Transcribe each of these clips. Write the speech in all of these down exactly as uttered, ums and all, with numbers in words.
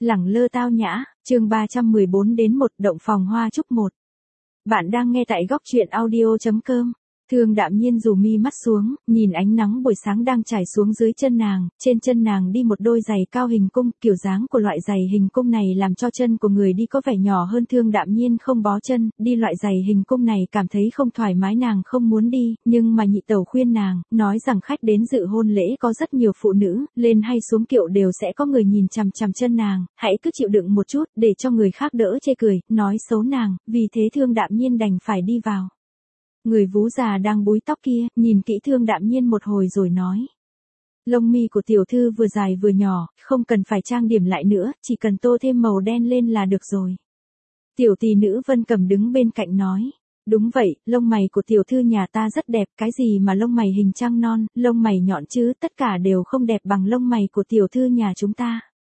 lẳng lơ tao nhã, chương ba trăm mười bốn đến một động phòng hoa chúc một. Bạn đang nghe tại góc truyện audio chấm com. Thương Đạm Nhiên rủ mi mắt xuống, nhìn ánh nắng buổi sáng đang trải xuống dưới chân nàng, trên chân nàng đi một đôi giày cao hình cung, kiểu dáng của loại giày hình cung này làm cho chân của người đi có vẻ nhỏ hơn. Thương Đạm Nhiên không bó chân, đi loại giày hình cung này cảm thấy không thoải mái, nàng không muốn đi, nhưng mà nhị tẩu khuyên nàng, nói rằng khách đến dự hôn lễ có rất nhiều phụ nữ, lên hay xuống kiệu đều sẽ có người nhìn chằm chằm chân nàng, hãy cứ chịu đựng một chút, để cho người khác đỡ chê cười, nói xấu nàng, vì thế Thương Đạm Nhiên đành phải đi vào. Người vú già đang búi tóc kia, nhìn kỹ Thương Đạm Nhiên một hồi rồi nói. Lông mi của tiểu thư vừa dài vừa nhỏ, không cần phải trang điểm lại nữa, chỉ cần tô thêm màu đen lên là được rồi. Tiểu tỷ nữ Vân Cẩm đứng bên cạnh nói. Đúng vậy, lông mày của tiểu thư nhà ta rất đẹp, cái gì mà lông mày hình trăng non, lông mày nhọn chứ, tất cả đều không đẹp bằng lông mày của tiểu thư nhà chúng ta.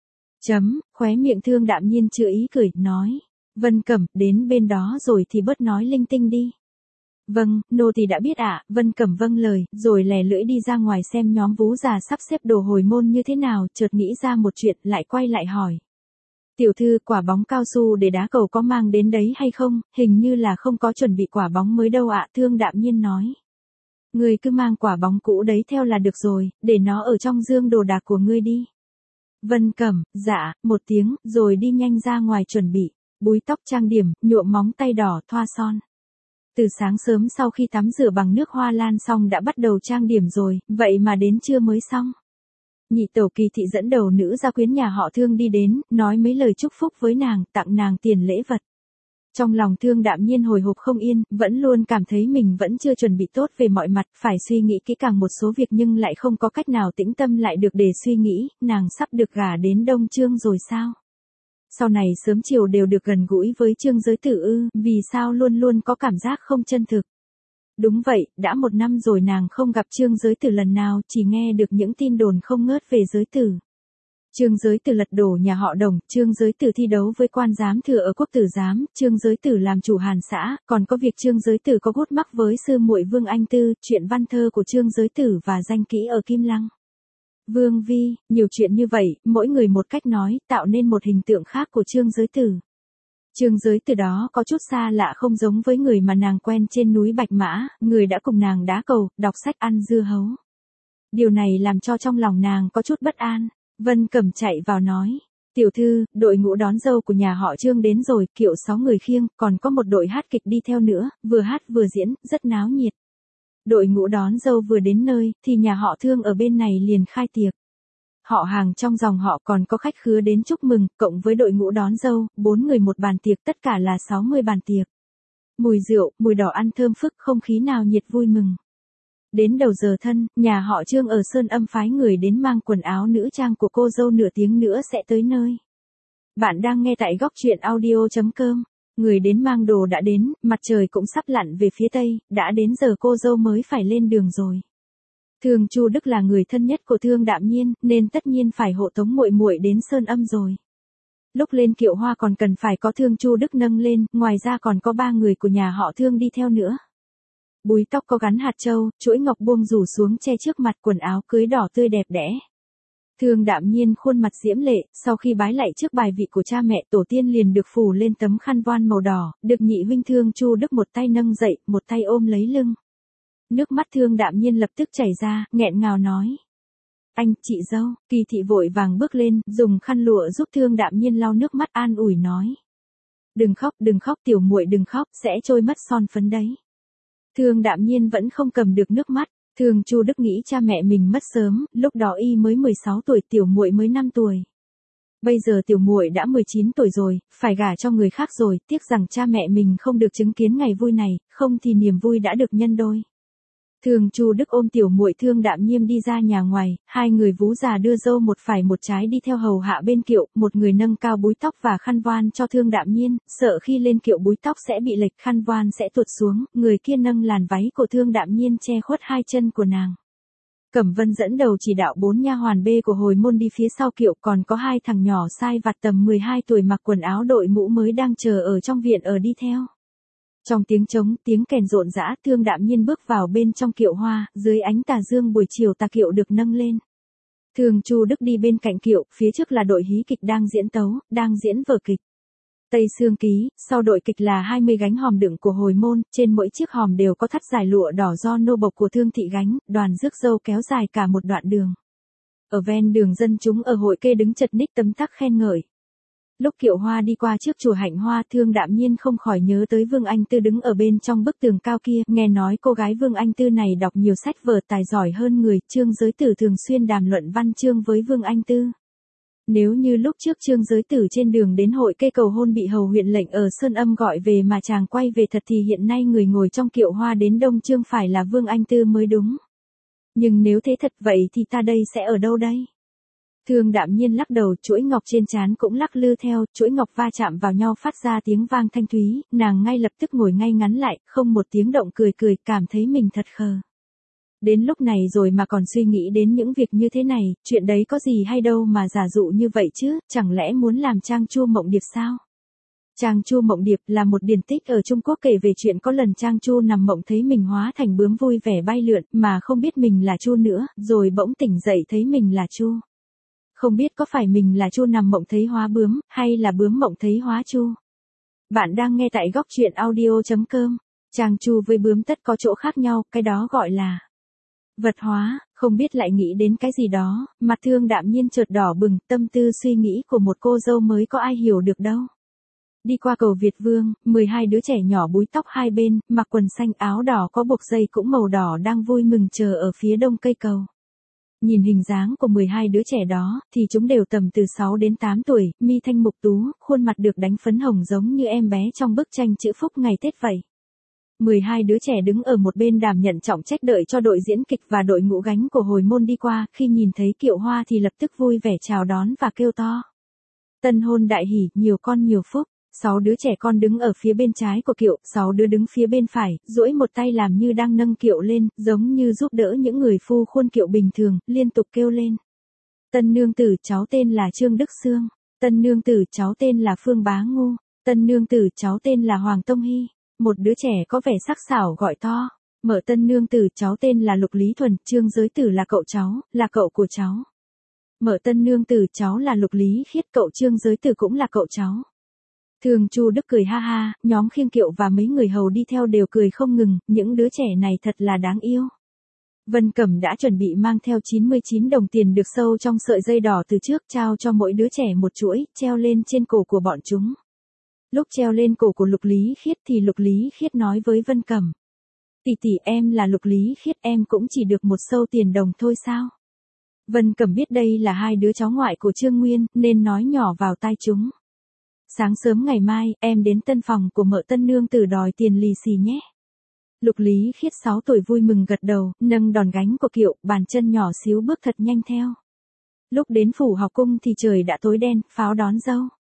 Chấm, khóe miệng Thương Đạm Nhiên chữa ý cười, nói. Vân Cẩm, đến bên đó rồi thì bớt nói linh tinh đi. Vâng, nô tỳ đã biết ạ. Vân Cẩm vâng lời, rồi lè lưỡi đi ra ngoài xem nhóm vú già sắp xếp đồ hồi môn như thế nào, chợt nghĩ ra một chuyện, lại quay lại hỏi. Tiểu thư, quả bóng cao su để đá cầu có mang đến đấy hay không? Hình như là không có chuẩn bị quả bóng mới đâu ạ. Thương Đạm Nhiên nói. Ngươi cứ mang quả bóng cũ đấy theo là được rồi, để nó ở trong dương đồ đạc của ngươi đi. Vân Cẩm, dạ, một tiếng, rồi đi nhanh ra ngoài chuẩn bị, búi tóc trang điểm, nhuộm móng tay đỏ, thoa son. Từ sáng sớm sau khi tắm rửa bằng nước hoa lan xong đã bắt đầu trang điểm rồi, vậy mà đến trưa mới xong. Nhị tẩu Kỳ thị dẫn đầu nữ gia quyến nhà họ Thương đi đến, nói mấy lời chúc phúc với nàng, tặng nàng tiền lễ vật. Trong lòng Thương Đạm Nhiên hồi hộp không yên, vẫn luôn cảm thấy mình vẫn chưa chuẩn bị tốt về mọi mặt, phải suy nghĩ kỹ càng một số việc nhưng lại không có cách nào tĩnh tâm lại được để suy nghĩ, nàng sắp được gả đến Đông Trương rồi sao? Sau này sớm chiều đều được gần gũi với Trương Giới Tử ư, vì sao luôn luôn có cảm giác không chân thực. Đúng vậy, đã một năm rồi nàng không gặp Trương Giới Tử lần nào, chỉ nghe được những tin đồn không ngớt về Giới Tử. Trương Giới Tử lật đổ nhà họ Đồng, Trương Giới Tử thi đấu với quan giám thừa ở Quốc Tử Giám, Trương Giới Tử làm chủ Hàn xã, còn có việc Trương Giới Tử có gút mắc với sư muội Vương Anh Tư, chuyện văn thơ của Trương Giới Tử và danh kỹ ở Kim Lăng. Vương Vi, nhiều chuyện như vậy, mỗi người một cách nói, tạo nên một hình tượng khác của Trương Giới Tử. Trương Giới Tử đó có chút xa lạ, không giống với người mà nàng quen trên núi Bạch Mã, người đã cùng nàng đá cầu, đọc sách, ăn dưa hấu. Điều này làm cho trong lòng nàng có chút bất an. Vân Cẩm chạy vào nói. Tiểu thư, đội ngũ đón dâu của nhà họ Trương đến rồi, kiệu sáu người khiêng, còn có một đội hát kịch đi theo nữa, vừa hát vừa diễn, rất náo nhiệt. Đội ngũ đón dâu vừa đến nơi, thì nhà họ Thương ở bên này liền khai tiệc. Họ hàng trong dòng họ còn có khách khứa đến chúc mừng, cộng với đội ngũ đón dâu, bốn người một bàn tiệc, tất cả là sáu mươi bàn tiệc. Mùi rượu, mùi đỏ ăn thơm phức, không khí nào nhiệt vui mừng. Đến đầu giờ thân, nhà họ Trương ở Sơn Âm phái người đến mang quần áo nữ trang của cô dâu, nửa tiếng nữa sẽ tới nơi. Bạn đang nghe tại góc truyện audio chấm com. Người đến mang đồ đã đến, mặt trời cũng sắp lặn về phía tây, đã đến giờ cô dâu mới phải lên đường rồi. Thương Chu Đức là người thân nhất của Thương Đạm Nhiên, nên tất nhiên phải hộ tống muội muội đến Sơn Âm rồi. Lúc lên kiệu hoa còn cần phải có Thương Chu Đức nâng lên, ngoài ra còn có ba người của nhà họ Thương đi theo nữa. Búi tóc có gắn hạt châu, chuỗi ngọc buông rủ xuống che trước mặt, quần áo cưới đỏ tươi đẹp đẽ. Thương Đạm Nhiên khuôn mặt diễm lệ, sau khi bái lạy trước bài vị của cha mẹ tổ tiên liền được phủ lên tấm khăn voan màu đỏ, được nhị huynh Thương Chu Đức một tay nâng dậy, một tay ôm lấy lưng. Nước mắt Thương Đạm Nhiên lập tức chảy ra, nghẹn ngào nói. Anh, chị dâu, Kỳ thị vội vàng bước lên, dùng khăn lụa giúp Thương Đạm Nhiên lau nước mắt, an ủi nói. Đừng khóc, đừng khóc tiểu muội, đừng khóc, sẽ trôi mất son phấn đấy. Thương Đạm Nhiên vẫn không cầm được nước mắt. Thương Chu Đức nghĩ cha mẹ mình mất sớm, lúc đó y mới mười sáu tuổi, tiểu muội mới năm tuổi. Bây giờ tiểu muội đã mười chín tuổi rồi, phải gả cho người khác rồi, tiếc rằng cha mẹ mình không được chứng kiến ngày vui này, không thì niềm vui đã được nhân đôi. Thương Chu Đức ôm tiểu muội Thương Đạm Nhiên đi ra nhà ngoài, hai người vú già đưa dâu một phải một trái đi theo hầu hạ bên kiệu, một người nâng cao búi tóc và khăn voan cho Thương Đạm Nhiên, sợ khi lên kiệu búi tóc sẽ bị lệch, khăn voan sẽ tuột xuống, người kia nâng làn váy của Thương Đạm Nhiên che khuất hai chân của nàng. Cẩm Vân dẫn đầu chỉ đạo bốn nha hoàn bê của hồi môn đi phía sau kiệu, còn có hai thằng nhỏ sai vặt tầm mười hai tuổi mặc quần áo đội mũ mới đang chờ ở trong viện ở đi theo. Trong tiếng trống, tiếng kèn rộn rã, Thương Đạm Nhiên bước vào bên trong kiệu hoa, dưới ánh tà dương buổi chiều tà kiệu được nâng lên. Thường Chu Đức đi bên cạnh Kiệu, phía trước là đội hí kịch đang diễn tấu, đang diễn vở kịch. Tây Sương Ký, sau đội kịch là hai mươi gánh hòm đựng của hồi môn, trên mỗi chiếc hòm đều có thắt dài lụa đỏ do nô bộc của Thương Thị gánh, đoàn rước dâu kéo dài cả một đoạn đường. Ở ven đường dân chúng ở hội kê đứng chật ních tấm tắc khen ngợi. Lúc Kiệu Hoa đi qua trước chùa Hạnh Hoa, Thương Đạm Nhiên không khỏi nhớ tới Vương Anh Tư đứng ở bên trong bức tường cao kia, nghe nói cô gái Vương Anh Tư này đọc nhiều sách vở tài giỏi hơn người, Trương Giới Tử thường xuyên đàm luận văn chương với Vương Anh Tư. Nếu như lúc trước Trương Giới Tử trên đường đến hội kê cầu hôn bị hầu huyện lệnh ở Sơn Âm gọi về mà chàng quay về thật thì hiện nay người ngồi trong Kiệu Hoa đến Đông Trương phải là Vương Anh Tư mới đúng. Nhưng nếu thế thật vậy thì ta đây sẽ ở đâu đây? Thương Đạm Nhiên lắc đầu, chuỗi ngọc trên trán cũng lắc lư theo, chuỗi ngọc va chạm vào nhau phát ra tiếng vang thanh thúy, nàng ngay lập tức ngồi ngay ngắn lại, không một tiếng động cười cười, cảm thấy mình thật khờ. Đến lúc này rồi mà còn suy nghĩ đến những việc như thế này, chuyện đấy có gì hay đâu mà giả dụ như vậy chứ, chẳng lẽ muốn làm Trang Chu Mộng Điệp sao? Trang Chu Mộng Điệp là một điển tích ở Trung Quốc kể về chuyện có lần Trang Chu nằm mộng thấy mình hóa thành bướm vui vẻ bay lượn mà không biết mình là Chu nữa, rồi bỗng tỉnh dậy thấy mình là Chu. Không biết có phải mình là Chu nằm mộng thấy hóa bướm, hay là bướm mộng thấy hóa Chu. Bạn đang nghe tại góc truyện audio chấm com. Trang Chu với bướm tất có chỗ khác nhau, cái đó gọi là vật hóa, không biết lại nghĩ đến cái gì đó, mặt Thương Đạm Nhiên chợt đỏ bừng, tâm tư suy nghĩ của một cô dâu mới có ai hiểu được đâu. Đi qua cầu Việt Vương, mười hai đứa trẻ nhỏ búi tóc hai bên, mặc quần xanh áo đỏ có buộc dây cũng màu đỏ đang vui mừng chờ ở phía đông cây cầu. Nhìn hình dáng của mười hai đứa trẻ đó, thì chúng đều tầm từ sáu đến tám tuổi, mi thanh mục tú, khuôn mặt được đánh phấn hồng giống như em bé trong bức tranh chữ phúc ngày Tết vậy. mười hai đứa trẻ đứng ở một bên đảm nhận trọng trách đợi cho đội diễn kịch và đội ngũ gánh của hồi môn đi qua, khi nhìn thấy Kiệu Hoa thì lập tức vui vẻ chào đón và kêu to. Tân hôn đại hỷ, nhiều con nhiều phúc. Sáu đứa trẻ con đứng ở phía bên trái của Kiệu, sáu đứa đứng phía bên phải, duỗi một tay làm như đang nâng Kiệu lên, giống như giúp đỡ những người phu khuôn Kiệu bình thường, liên tục kêu lên. Tân nương tử, cháu tên là Trương Đức Sương. Tân nương tử, cháu tên là Phương Bá Ngu. Tân nương tử, cháu tên là Hoàng Tông Hy. Một đứa trẻ có vẻ sắc sảo gọi to. Mở tân nương tử, cháu tên là Lục Lý Thuần, Trương Giới Tử là cậu cháu, là cậu của cháu. Mở tân nương tử, cháu là Lục Lý Khiết, cậu Trương Giới Tử cũng là cậu cháu. Thường Chu Đức cười ha ha, nhóm khiêng Kiệu và mấy người hầu đi theo đều cười không ngừng, những đứa trẻ này thật là đáng yêu. Vân Cẩm đã chuẩn bị mang theo chín mươi chín đồng tiền được sâu trong sợi dây đỏ từ trước, trao cho mỗi đứa trẻ một chuỗi, treo lên trên cổ của bọn chúng. Lúc treo lên cổ của Lục Lý Khiết thì Lục Lý Khiết nói với Vân Cẩm. Tỷ tỷ, em là Lục Lý Khiết, em cũng chỉ được một sâu tiền đồng thôi sao? Vân Cẩm biết đây là hai đứa cháu ngoại của Trương Nguyên, nên nói nhỏ vào tai chúng. Sáng sớm ngày mai, em đến tân phòng của mợ tân nương tử đòi tiền lì xì nhé. Lục Lý Khiết sáu tuổi vui mừng gật đầu, nâng đòn gánh của Kiệu, bàn chân nhỏ xíu bước thật nhanh theo. Lúc đến phủ học cung thì trời đã tối đen, pháo đón dâu.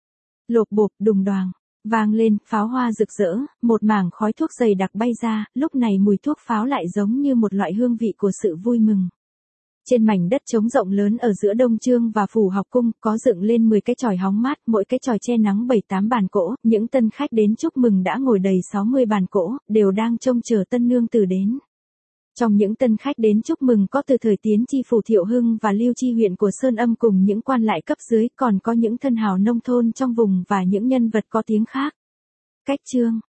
Lộp bộp, đùng đoàng, vang lên, pháo hoa rực rỡ, một mảng khói thuốc dày đặc bay ra, lúc này mùi thuốc pháo lại giống như một loại hương vị của sự vui mừng. Trên mảnh đất trống rộng lớn ở giữa Đông Trương và phủ học cung, có dựng lên mười cái chòi hóng mát, mỗi cái chòi che nắng bảy tám bàn cỗ, những tân khách đến chúc mừng đã ngồi đầy sáu mươi bàn cỗ, đều đang trông chờ tân nương tử đến. Trong những tân khách đến chúc mừng có từ thời tiến chi phủ Thiệu Hưng và Lưu Chi huyện của Sơn Âm cùng những quan lại cấp dưới, còn có những thân hào nông thôn trong vùng và những nhân vật có tiếng khác. Cách chương